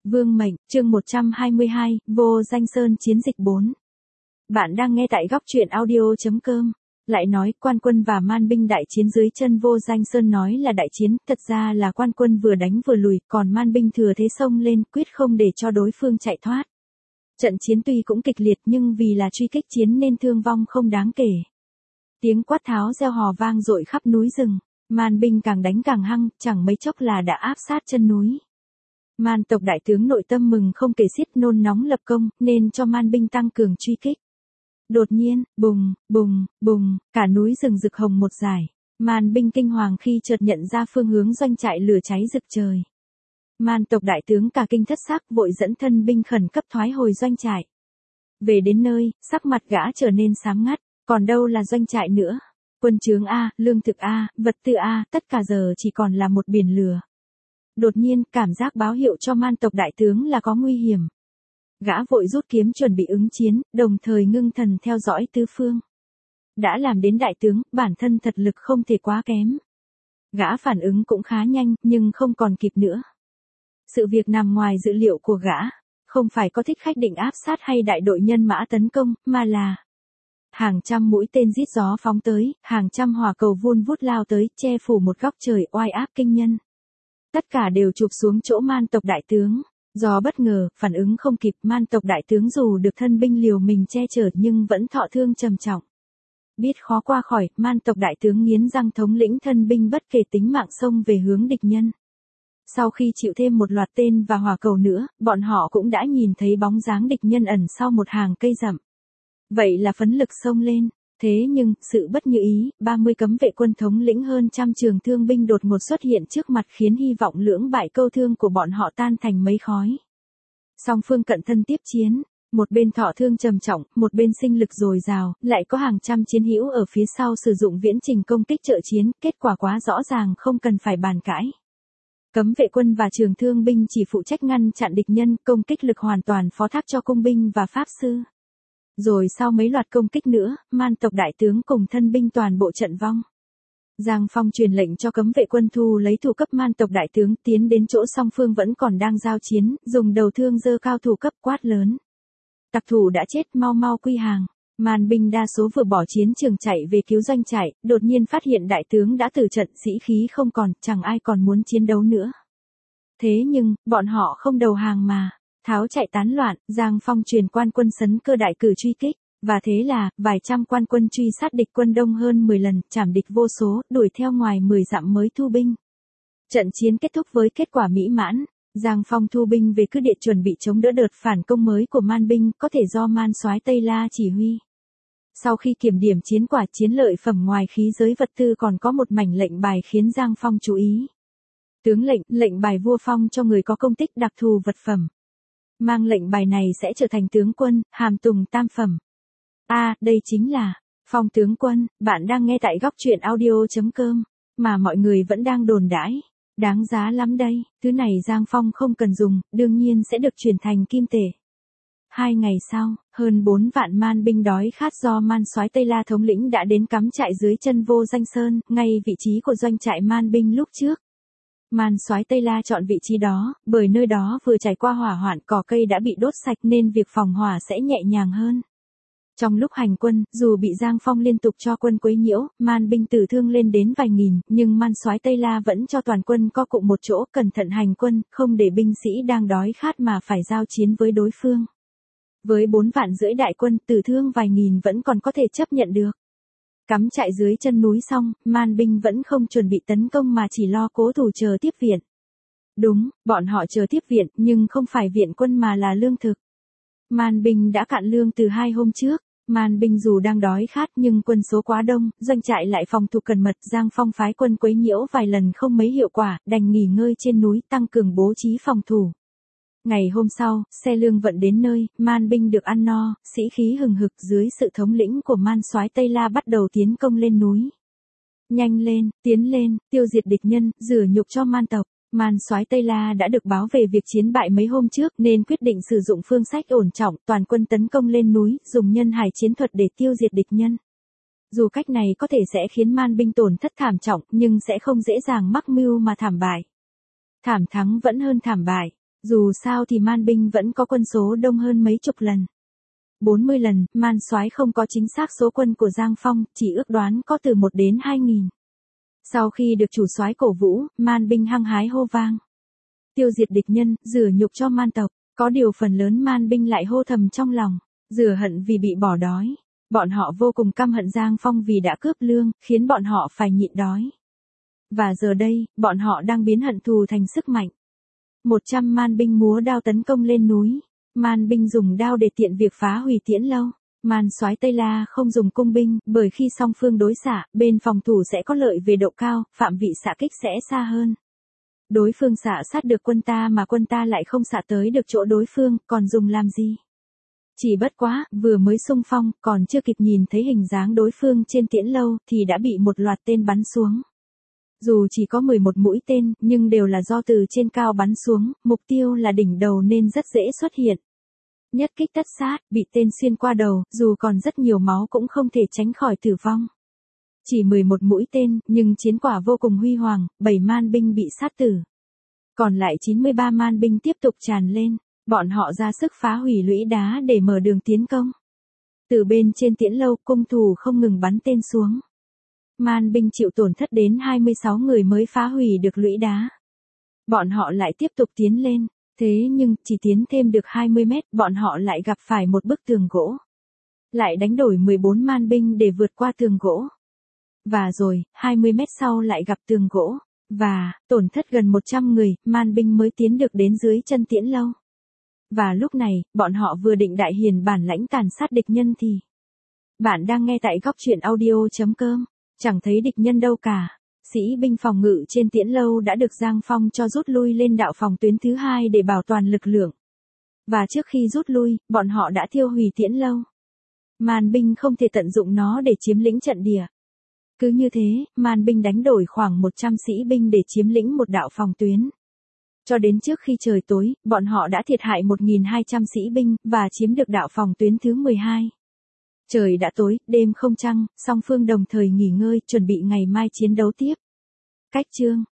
Vương mệnh, chương 122, Vô Danh Sơn chiến dịch 4. Bạn đang nghe tại góc truyện audio.com. Lại nói, quan quân và man binh đại chiến dưới chân Vô Danh Sơn nói là đại chiến, thật ra là quan quân vừa đánh vừa lùi, còn man binh thừa thế xông lên, quyết không để cho đối phương chạy thoát. Trận chiến tuy cũng kịch liệt nhưng vì là truy kích chiến nên thương vong không đáng kể. Tiếng quát tháo reo hò vang dội khắp núi rừng, man binh càng đánh càng hăng, chẳng mấy chốc là đã áp sát chân núi. Man tộc đại tướng nội tâm mừng không kể xiết, nôn nóng lập công, nên cho man binh tăng cường truy kích. Đột nhiên, bùng, bùng, bùng, cả núi rừng rực hồng một dải. Man binh kinh hoàng khi chợt nhận ra phương hướng doanh trại lửa cháy rực trời. Man tộc đại tướng cả kinh thất sắc, vội dẫn thân binh khẩn cấp thoái hồi doanh trại. Về đến nơi, sắc mặt gã trở nên xám ngắt, còn đâu là doanh trại nữa. Quân trướng A, lương thực A, vật tư A, tất cả giờ chỉ còn là một biển lửa. Đột nhiên, cảm giác báo hiệu cho man tộc đại tướng là có nguy hiểm. Gã vội rút kiếm chuẩn bị ứng chiến, đồng thời ngưng thần theo dõi tứ phương. Đã làm đến đại tướng, bản thân thật lực không thể quá kém. Gã phản ứng cũng khá nhanh, nhưng không còn kịp nữa. Sự việc nằm ngoài dự liệu của gã, không phải có thích khách định áp sát hay đại đội nhân mã tấn công, mà là hàng trăm mũi tên rít gió phóng tới, hàng trăm hỏa cầu vun vút lao tới, che phủ một góc trời oai áp kinh nhân. Tất cả đều chụp xuống chỗ man tộc đại tướng. Do bất ngờ, phản ứng không kịp, man tộc đại tướng dù được thân binh liều mình che chở nhưng vẫn thọ thương trầm trọng. Biết khó qua khỏi, man tộc đại tướng nghiến răng thống lĩnh thân binh bất kể tính mạng xông về hướng địch nhân. Sau khi chịu thêm một loạt tên và hỏa cầu nữa, bọn họ cũng đã nhìn thấy bóng dáng địch nhân ẩn sau một hàng cây rậm. Vậy là phấn lực xông lên. Thế nhưng, sự bất như ý, 30 cấm vệ quân thống lĩnh hơn trăm trường thương binh đột ngột xuất hiện trước mặt khiến hy vọng lưỡng bại câu thương của bọn họ tan thành mây khói. Song phương cận thân tiếp chiến, một bên thọ thương trầm trọng, một bên sinh lực dồi dào, lại có hàng trăm chiến hữu ở phía sau sử dụng viễn trình công kích trợ chiến, kết quả quá rõ ràng không cần phải bàn cãi. Cấm vệ quân và trường thương binh chỉ phụ trách ngăn chặn địch nhân, công kích lực hoàn toàn phó thác cho cung binh và pháp sư. Rồi sau mấy loạt công kích nữa, man tộc đại tướng cùng thân binh toàn bộ trận vong. Giang Phong truyền lệnh cho cấm vệ quân thu lấy thủ cấp man tộc đại tướng tiến đến chỗ song phương vẫn còn đang giao chiến, dùng đầu thương giơ cao thủ cấp quát lớn. Tặc thủ đã chết, mau mau quy hàng. Man binh đa số vừa bỏ chiến trường chạy về cứu doanh trại, đột nhiên phát hiện đại tướng đã từ trận, sĩ khí không còn, chẳng ai còn muốn chiến đấu nữa. Thế nhưng, bọn họ không đầu hàng mà. Tháo chạy tán loạn, Giang Phong truyền quan quân Sấn Cơ đại cử truy kích, và thế là, vài trăm quan quân truy sát địch quân đông hơn 10 lần, chảm địch vô số, đuổi theo ngoài 10 dặm mới thu binh. Trận chiến kết thúc với kết quả mỹ mãn, Giang Phong thu binh về cứ địa chuẩn bị chống đỡ đợt phản công mới của man binh, có thể do man soái Tây La chỉ huy. Sau khi kiểm điểm chiến quả chiến lợi phẩm ngoài khí giới vật tư còn có một mảnh lệnh bài khiến Giang Phong chú ý. Tướng lệnh, lệnh bài vua phong cho người có công tích đặc thù vật phẩm. Mang lệnh bài này sẽ trở thành tướng quân, hàm tùng tam phẩm. Đây chính là phong tướng quân. Bạn đang nghe tại góc truyện audio.com, mà mọi người vẫn đang đồn đãi. Đáng giá lắm đây, thứ này Giang Phong không cần dùng, đương nhiên sẽ được chuyển thành kim tệ. 2 ngày sau, hơn 4 vạn man binh đói khát do man soái Tây La thống lĩnh đã đến cắm trại dưới chân Vô Danh Sơn, ngay vị trí của doanh trại man binh lúc trước. Man soái Tây La chọn vị trí đó, bởi nơi đó vừa trải qua hỏa hoạn, cỏ cây đã bị đốt sạch nên việc phòng hỏa sẽ nhẹ nhàng hơn. Trong lúc hành quân, dù bị Giang Phong liên tục cho quân quấy nhiễu, man binh tử thương lên đến vài nghìn, nhưng man soái Tây La vẫn cho toàn quân co cụm một chỗ, cẩn thận hành quân, không để binh sĩ đang đói khát mà phải giao chiến với đối phương. Với 4,5 vạn đại quân, tử thương vài nghìn vẫn còn có thể chấp nhận được. Cắm trại dưới chân núi xong, man binh vẫn không chuẩn bị tấn công mà chỉ lo cố thủ chờ tiếp viện. Đúng, bọn họ chờ tiếp viện, nhưng không phải viện quân mà là lương thực. Man binh đã cạn lương từ 2 hôm trước. Man binh dù đang đói khát nhưng quân số quá đông, doanh trại lại phòng thủ cẩn mật, Giang Phong phái quân quấy nhiễu vài lần không mấy hiệu quả, đành nghỉ ngơi trên núi tăng cường bố trí phòng thủ. Ngày hôm sau, xe lương vận đến nơi, man binh được ăn no, sĩ khí hừng hực dưới sự thống lĩnh của man soái Tây La bắt đầu tiến công lên núi. Nhanh lên, tiến lên, tiêu diệt địch nhân, rửa nhục cho man tộc. Man soái Tây La đã được báo về việc chiến bại mấy hôm trước nên quyết định sử dụng phương sách ổn trọng, toàn quân tấn công lên núi, dùng nhân hải chiến thuật để tiêu diệt địch nhân. Dù cách này có thể sẽ khiến man binh tổn thất thảm trọng, nhưng sẽ không dễ dàng mắc mưu mà thảm bại. Thảm thắng vẫn hơn thảm bại. Dù sao thì man binh vẫn có quân số đông hơn mấy chục lần. 40 lần, man soái không có chính xác số quân của Giang Phong, chỉ ước đoán có từ 1 đến 2.000. Sau khi được chủ soái cổ vũ, man binh hăng hái hô vang. Tiêu diệt địch nhân, rửa nhục cho man tộc, có điều phần lớn man binh lại hô thầm trong lòng, rửa hận vì bị bỏ đói. Bọn họ vô cùng căm hận Giang Phong vì đã cướp lương, khiến bọn họ phải nhịn đói. Và giờ đây, bọn họ đang biến hận thù thành sức mạnh. 100 man binh múa đao tấn công lên núi. Man binh dùng đao để tiện việc phá hủy tiễn lâu. Man soái Tây La không dùng cung binh, bởi khi song phương đối xạ, bên phòng thủ sẽ có lợi về độ cao, phạm vị xạ kích sẽ xa hơn. Đối phương xạ sát được quân ta mà quân ta lại không xạ tới được chỗ đối phương, còn dùng làm gì? Chỉ bất quá, vừa mới xung phong, còn chưa kịp nhìn thấy hình dáng đối phương trên tiễn lâu, thì đã bị một loạt tên bắn xuống. Dù chỉ có 11 mũi tên, nhưng đều là do từ trên cao bắn xuống, mục tiêu là đỉnh đầu nên rất dễ xuất hiện. Nhất kích tất sát, bị tên xuyên qua đầu, dù còn rất nhiều máu cũng không thể tránh khỏi tử vong. Chỉ 11 mũi tên, nhưng chiến quả vô cùng huy hoàng, 7 man binh bị sát tử. Còn lại 93 man binh tiếp tục tràn lên, bọn họ ra sức phá hủy lũy đá để mở đường tiến công. Từ bên trên tiễn lâu, cung thủ không ngừng bắn tên xuống. Man binh chịu tổn thất đến 26 người mới phá hủy được lũy đá. Bọn họ lại tiếp tục tiến lên, thế nhưng chỉ tiến thêm được 20 mét, bọn họ lại gặp phải một bức tường gỗ. Lại đánh đổi 14 man binh để vượt qua tường gỗ. Và rồi, 20 mét sau lại gặp tường gỗ, và tổn thất gần 100 người, man binh mới tiến được đến dưới chân tiễn lâu. Và lúc này, bọn họ vừa định đại hiền bản lãnh tàn sát địch nhân thì... Bạn đang nghe tại góc truyện audio.com. Chẳng thấy địch nhân đâu cả. Sĩ binh phòng ngự trên tiễn lâu đã được Giang Phong cho rút lui lên đạo phòng tuyến thứ 2 để bảo toàn lực lượng. Và trước khi rút lui, bọn họ đã thiêu hủy tiễn lâu. Man binh không thể tận dụng nó để chiếm lĩnh trận địa. Cứ như thế, man binh đánh đổi khoảng 100 sĩ binh để chiếm lĩnh một đạo phòng tuyến. Cho đến trước khi trời tối, bọn họ đã thiệt hại 1.200 sĩ binh, và chiếm được đạo phòng tuyến thứ 12. Trời đã tối, đêm không trăng, song phương đồng thời nghỉ ngơi, chuẩn bị ngày mai chiến đấu tiếp. Cách chương